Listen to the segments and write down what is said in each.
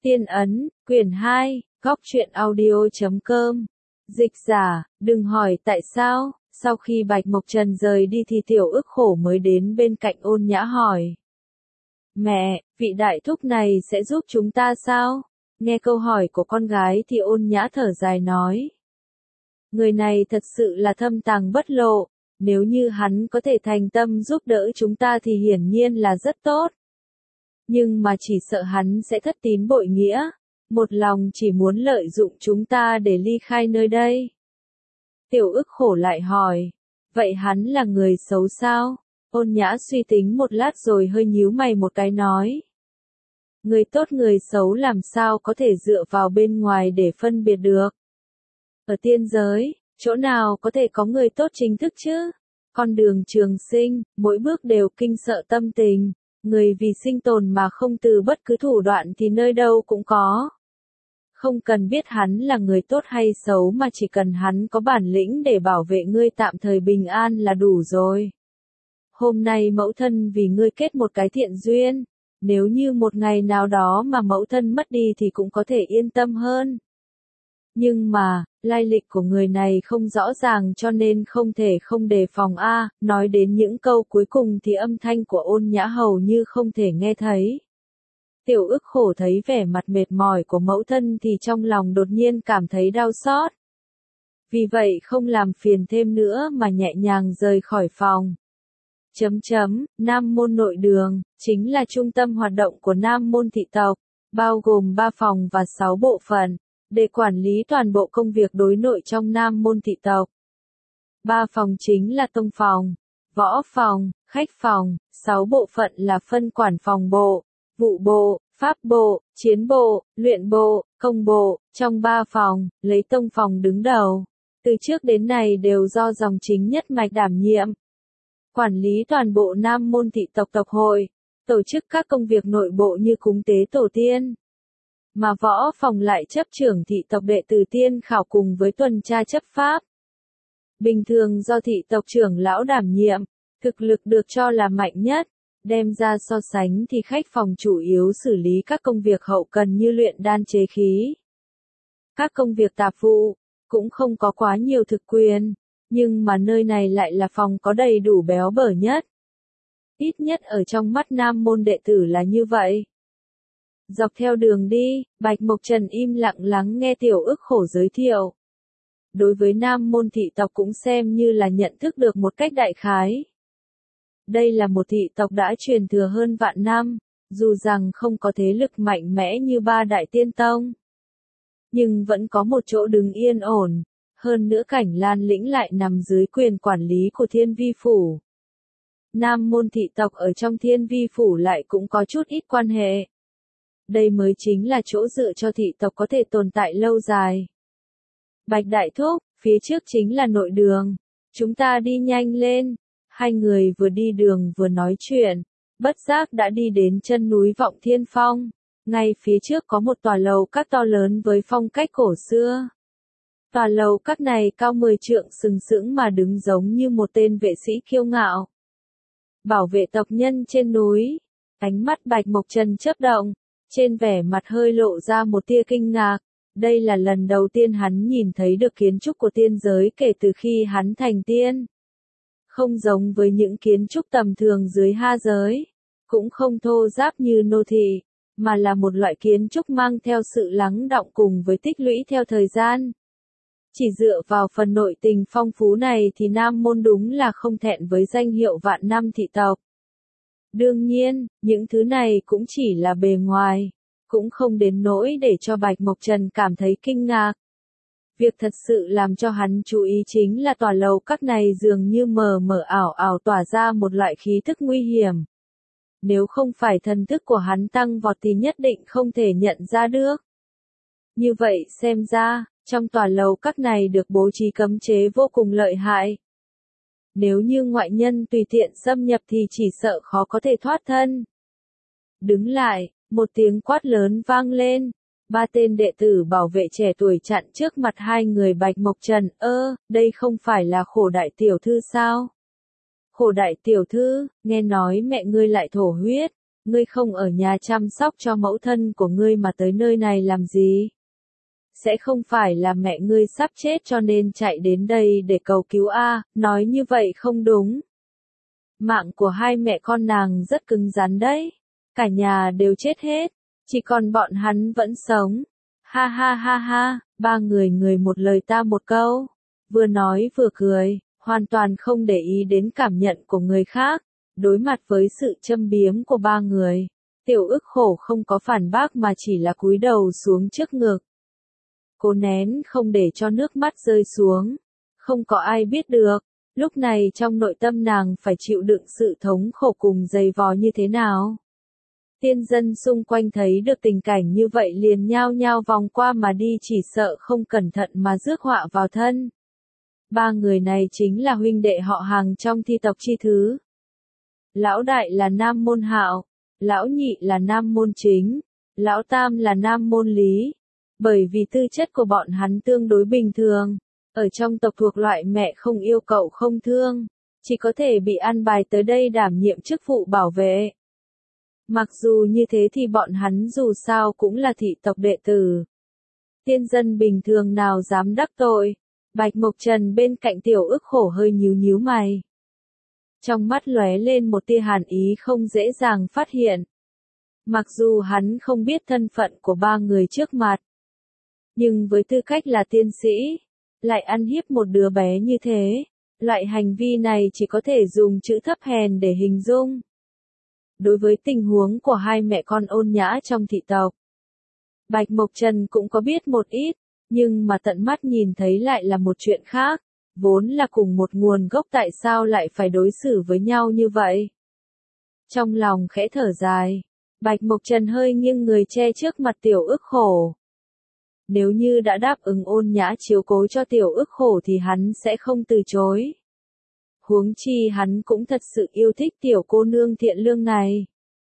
Tiên ấn, quyển 2, góc truyện audio.com. Dịch giả, đừng hỏi tại sao, sau khi Bạch Mộc Trần rời đi thì Tiểu Ức Khổ mới đến bên cạnh Ôn Nhã hỏi. Mẹ, vị đại thúc này sẽ giúp chúng ta sao? Nghe câu hỏi của con gái thì Ôn Nhã thở dài nói. Người này thật sự là thâm tàng bất lộ, nếu như hắn có thể thành tâm giúp đỡ chúng ta thì hiển nhiên là rất tốt. Nhưng mà chỉ sợ hắn sẽ thất tín bội nghĩa, một lòng chỉ muốn lợi dụng chúng ta để ly khai nơi đây. Tiểu Ức Khổ lại hỏi, vậy hắn là người xấu sao? Ôn Nhã suy tính một lát rồi hơi nhíu mày một cái nói. Người tốt người xấu làm sao có thể dựa vào bên ngoài để phân biệt được. Ở tiên giới, chỗ nào có thể có người tốt chính thức chứ? Con đường trường sinh, mỗi bước đều kinh sợ tâm tình. Người vì sinh tồn mà không từ bất cứ thủ đoạn thì nơi đâu cũng có. Không cần biết hắn là người tốt hay xấu mà chỉ cần hắn có bản lĩnh để bảo vệ ngươi tạm thời bình an là đủ rồi. Hôm nay mẫu thân vì ngươi kết một cái thiện duyên, nếu như một ngày nào đó mà mẫu thân mất đi thì cũng có thể yên tâm hơn. Nhưng mà, lai lịch của người này không rõ ràng cho nên không thể không đề phòng a. Nói đến những câu cuối cùng thì âm thanh của Ôn Nhã hầu như không thể nghe thấy. Tiểu Ức Khổ thấy vẻ mặt mệt mỏi của mẫu thân thì trong lòng đột nhiên cảm thấy đau xót. Vì vậy không làm phiền thêm nữa mà nhẹ nhàng rời khỏi phòng. Nam môn nội đường, chính là trung tâm hoạt động của Nam môn thị tộc, bao gồm 3 phòng và 6 bộ phận, để quản lý toàn bộ công việc đối nội trong Nam môn thị tộc. 3 phòng chính là tông phòng, võ phòng, khách phòng, 6 bộ phận là phân quản phòng bộ, vụ bộ, pháp bộ, chiến bộ, luyện bộ, công bộ. Trong 3 phòng, lấy tông phòng đứng đầu. Từ trước đến nay đều do dòng chính nhất mạch đảm nhiệm. Quản lý toàn bộ Nam môn thị tộc tộc hội, tổ chức các công việc nội bộ như cúng tế tổ tiên. Mà võ phòng lại chấp trưởng thị tộc đệ tử tiên khảo cùng với tuần tra chấp pháp. Bình thường do thị tộc trưởng lão đảm nhiệm, thực lực được cho là mạnh nhất, đem ra so sánh thì khách phòng chủ yếu xử lý các công việc hậu cần như luyện đan chế khí. Các công việc tạp vụ, cũng không có quá nhiều thực quyền, nhưng mà nơi này lại là phòng có đầy đủ béo bở nhất. Ít nhất ở trong mắt Nam môn đệ tử là như vậy. Dọc theo đường đi, Bạch Mộc Trần im lặng lắng nghe Tiểu Ức Khổ giới thiệu. Đối với Nam môn thị tộc cũng xem như là nhận thức được một cách đại khái. Đây là một thị tộc đã truyền thừa hơn vạn năm, dù rằng không có thế lực mạnh mẽ như 3 đại tiên tông. Nhưng vẫn có một chỗ đứng yên ổn, hơn nữa Cảnh Lan lĩnh lại nằm dưới quyền quản lý của Thiên Vi Phủ. Nam môn thị tộc ở trong Thiên Vi Phủ lại cũng có chút ít quan hệ. Đây mới chính là chỗ dựa cho thị tộc có thể tồn tại lâu dài. Bạch Đại Thúc, phía trước chính là nội đường. Chúng ta đi nhanh lên. Hai người vừa đi đường vừa nói chuyện. Bất giác đã đi đến chân núi Vọng Thiên Phong. Ngay phía trước có một tòa lầu các to lớn với phong cách cổ xưa. Tòa lầu các này cao 10 trượng sừng sững mà đứng giống như một tên vệ sĩ kiêu ngạo. Bảo vệ tộc nhân trên núi. Ánh mắt Bạch Mộc Trần chớp động. Trên vẻ mặt hơi lộ ra một tia kinh ngạc, đây là lần đầu tiên hắn nhìn thấy được kiến trúc của tiên giới kể từ khi hắn thành tiên. Không giống với những kiến trúc tầm thường dưới ha giới, cũng không thô ráp như nô thị, mà là một loại kiến trúc mang theo sự lắng đọng cùng với tích lũy theo thời gian. Chỉ dựa vào phần nội tình phong phú này thì Nam môn đúng là không thẹn với danh hiệu vạn năm thị tộc. Đương nhiên, những thứ này cũng chỉ là bề ngoài, cũng không đến nỗi để cho Bạch Mộc Trần cảm thấy kinh ngạc. Việc thật sự làm cho hắn chú ý chính là tòa lầu các này dường như mờ mờ ảo ảo tỏa ra một loại khí thức nguy hiểm. Nếu không phải thần thức của hắn tăng vọt thì nhất định không thể nhận ra được. Như vậy xem ra, trong tòa lầu các này được bố trí cấm chế vô cùng lợi hại. Nếu như ngoại nhân tùy tiện xâm nhập thì chỉ sợ khó có thể thoát thân. Đứng lại, một tiếng quát lớn vang lên. 3 tên đệ tử bảo vệ trẻ tuổi chặn trước mặt hai người Bạch Mộc Trần. Đây không phải là Khổ đại tiểu thư sao? Khổ đại tiểu thư, nghe nói mẹ ngươi lại thổ huyết. ngươi không ở nhà chăm sóc cho mẫu thân của ngươi mà tới nơi này làm gì? Sẽ không phải là mẹ ngươi sắp chết cho nên chạy đến đây để cầu cứu a? Nói như vậy không đúng. Mạng của hai mẹ con nàng rất cứng rắn đấy. Cả nhà đều chết hết, chỉ còn bọn hắn vẫn sống. Ha ha ha ha, ba người người một lời ta một câu. Vừa nói vừa cười, hoàn toàn không để ý đến cảm nhận của người khác. Đối mặt với sự châm biếm của ba người, Tiểu Ức Khổ không có phản bác mà chỉ là cúi đầu xuống trước ngực. Cố nén không để cho nước mắt rơi xuống. Không có ai biết được, lúc này trong nội tâm nàng phải chịu đựng sự thống khổ cùng dày vò như thế nào. Tiên dân xung quanh thấy được tình cảnh như vậy liền nhao nhao vòng qua mà đi, chỉ sợ không cẩn thận mà rước họa vào thân. Ba người này chính là huynh đệ họ hàng trong thi tộc chi thứ. Lão đại là Nam Môn Hạo, lão nhị là Nam Môn Chính, lão tam là Nam Môn Lý. Bởi vì tư chất của bọn hắn tương đối bình thường, ở trong tộc thuộc loại mẹ không yêu cậu không thương, chỉ có thể bị an bài tới đây đảm nhiệm chức vụ bảo vệ. Mặc dù như thế thì bọn hắn dù sao cũng là thị tộc đệ tử. Tiên dân bình thường nào dám đắc tội. Bạch Mộc Trần bên cạnh Tiểu Ức Khổ hơi nhíu nhíu mày. Trong mắt lóe lên một tia hàn ý không dễ dàng phát hiện. Mặc dù hắn không biết thân phận của ba người trước mặt, nhưng với tư cách là tiên sĩ, lại ăn hiếp một đứa bé như thế, loại hành vi này chỉ có thể dùng chữ thấp hèn để hình dung. Đối với tình huống của hai mẹ con Ôn Nhã trong thị tộc, Bạch Mộc Trần cũng có biết một ít, nhưng mà tận mắt nhìn thấy lại là một chuyện khác, vốn là cùng một nguồn gốc tại sao lại phải đối xử với nhau như vậy. Trong lòng khẽ thở dài, Bạch Mộc Trần hơi nghiêng người che trước mặt Tiểu Ức Khổ. Nếu như đã đáp ứng Ôn Nhã chiếu cố cho Tiểu Ức Khổ thì hắn sẽ không từ chối. Huống chi hắn cũng thật sự yêu thích tiểu cô nương thiện lương này.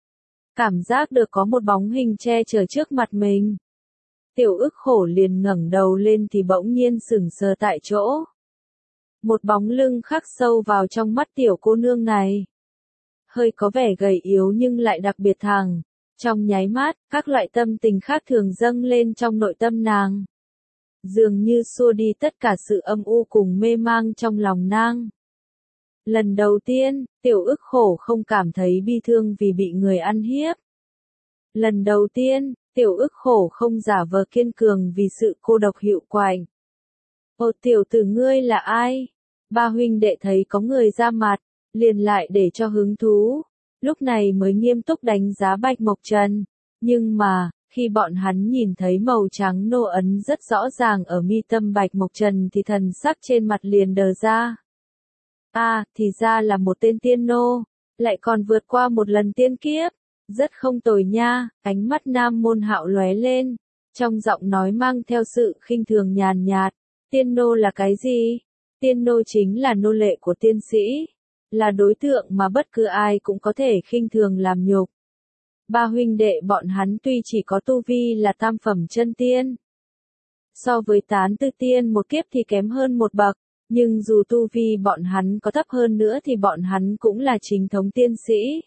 Cảm giác được có một bóng hình che chở trước mặt mình. Tiểu Ức Khổ liền ngẩng đầu lên thì bỗng nhiên sững sờ tại chỗ. Một bóng lưng khắc sâu vào trong mắt tiểu cô nương này. Hơi có vẻ gầy yếu nhưng lại đặc biệt thẳng. Trong nháy mắt, các loại tâm tình khác thường dâng lên trong nội tâm nàng. Dường như xua đi tất cả sự âm u cùng mê mang trong lòng nàng. Lần đầu tiên, Tiểu Ức Khổ không cảm thấy bi thương vì bị người ăn hiếp. Lần đầu tiên, Tiểu Ức Khổ không giả vờ kiên cường vì sự cô độc hiệu quạnh. Ô tiểu tử ngươi là ai? Ba huynh đệ thấy có người ra mặt, liền lại để cho hứng thú. Lúc này mới nghiêm túc đánh giá Bạch Mộc Trần. Nhưng mà, khi bọn hắn nhìn thấy màu trắng nô ấn rất rõ ràng ở mi tâm Bạch Mộc Trần thì thần sắc trên mặt liền đờ ra. Thì ra là một tên tiên nô, lại còn vượt qua một lần tiên kiếp. Rất không tồi nha, ánh mắt Nam Môn Hạo lóe lên. Trong giọng nói mang theo sự khinh thường nhàn nhạt. Tiên nô là cái gì? Tiên nô chính là nô lệ của tiên sĩ. Là đối tượng mà bất cứ ai cũng có thể khinh thường làm nhục. Ba huynh đệ bọn hắn tuy chỉ có tu vi là tam phẩm chân tiên. So với tán tư tiên một kiếp thì kém hơn một bậc. Nhưng dù tu vi bọn hắn có thấp hơn nữa thì bọn hắn cũng là chính thống tiên sĩ.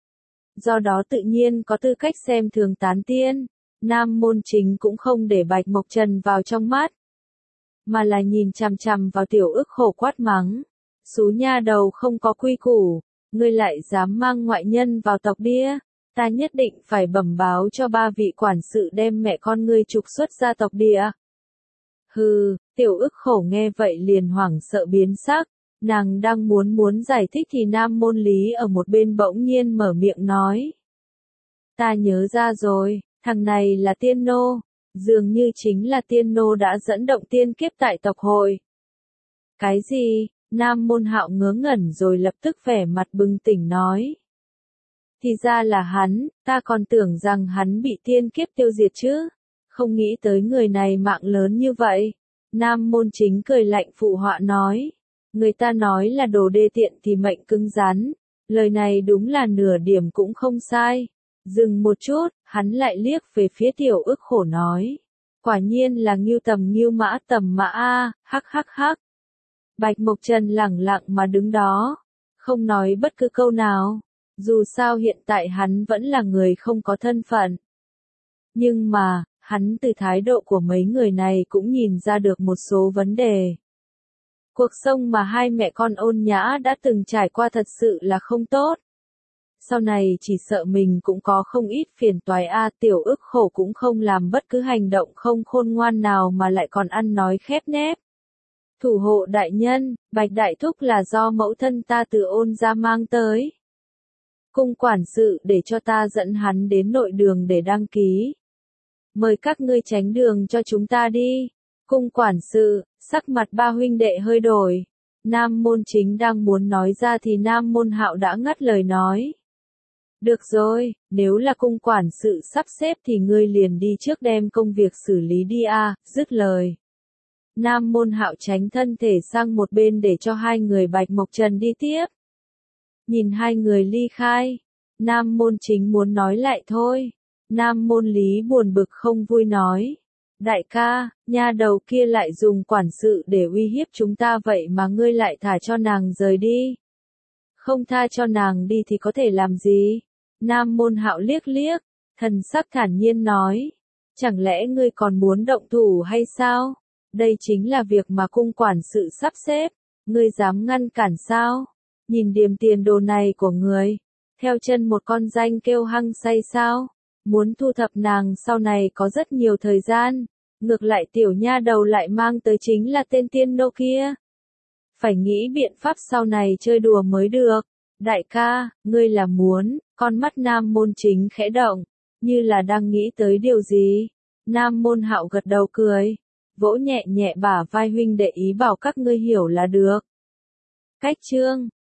Do đó tự nhiên có tư cách xem thường tán tiên. Nam Môn Chính cũng không để Bạch Mộc Trần vào trong mắt, mà là nhìn chằm chằm vào Tiểu Ức Khổ quát mắng. Xú nha đầu không có quy củ, ngươi lại dám mang ngoại nhân vào tộc đĩa, ta nhất định phải bẩm báo cho ba vị quản sự đem mẹ con ngươi trục xuất ra tộc địa. Hừ, Tiểu Ức Khổ nghe vậy liền hoảng sợ biến sắc, nàng đang muốn giải thích thì Nam Môn Lý ở một bên bỗng nhiên mở miệng nói. Ta nhớ ra rồi, thằng này là tiên nô, dường như chính là tiên nô đã dẫn động tiên kiếp tại tộc hội. Cái gì? Nam Môn Hạo ngớ ngẩn rồi lập tức vẻ mặt bừng tỉnh nói. Thì ra là hắn, ta còn tưởng rằng hắn bị tiên kiếp tiêu diệt chứ. Không nghĩ tới người này mạng lớn như vậy. Nam Môn Chính cười lạnh phụ họa nói. Người ta nói là đồ đê tiện thì mệnh cứng rắn. Lời này đúng là nửa điểm cũng không sai. Dừng một chút, hắn lại liếc về phía Tiểu Ức Khổ nói. Quả nhiên là ngưu mã tầm mã a, hắc hắc hắc. Bạch Mộc Trần lẳng lặng mà đứng đó, không nói bất cứ câu nào. Dù sao hiện tại hắn vẫn là người không có thân phận. Nhưng mà, hắn từ thái độ của mấy người này cũng nhìn ra được một số vấn đề. Cuộc sống mà hai mẹ con Ôn Nhã đã từng trải qua thật sự là không tốt. Sau này chỉ sợ mình cũng có không ít phiền toái Tiểu Ức Khổ cũng không làm bất cứ hành động không khôn ngoan nào mà lại còn ăn nói khép nép. Thủ hộ đại nhân, Bạch Đại Thúc là do mẫu thân ta từ Ôn gia mang tới. Cung quản sự để cho ta dẫn hắn đến nội đường để đăng ký. Mời các ngươi tránh đường cho chúng ta đi. Cung quản sự, sắc mặt ba huynh đệ hơi đổi. Nam Môn Chính đang muốn nói ra thì Nam Môn Hạo đã ngắt lời nói. Được rồi, nếu là cung quản sự sắp xếp thì ngươi liền đi trước đem công việc xử lý đi dứt lời. Nam Môn Hạo tránh thân thể sang một bên để cho hai người Bạch Mộc Trần đi tiếp. Nhìn hai người ly khai, Nam Môn Chính muốn nói lại thôi. Nam Môn Lý buồn bực không vui nói. Đại ca, nha đầu kia lại dùng quản sự để uy hiếp chúng ta vậy mà ngươi lại thả cho nàng rời đi. Không tha cho nàng đi thì có thể làm gì? Nam Môn Hạo liếc liếc, thần sắc thản nhiên nói. Chẳng lẽ ngươi còn muốn động thủ hay sao? Đây chính là việc mà cung quản sự sắp xếp. Ngươi dám ngăn cản sao? Nhìn điềm tiền đồ này của người. Theo chân một con danh kêu hăng say sao? Muốn thu thập nàng sau này có rất nhiều thời gian. Ngược lại tiểu nha đầu lại mang tới chính là tên tiên nô kia. Phải nghĩ biện pháp sau này chơi đùa mới được. Đại ca, ngươi là muốn, con mắt Nam Môn Chính khẽ động, như là đang nghĩ tới điều gì. Nam Môn Hạo gật đầu cười, vỗ nhẹ nhẹ bả vai huynh đệ ý bảo các ngươi hiểu là được. Cách chương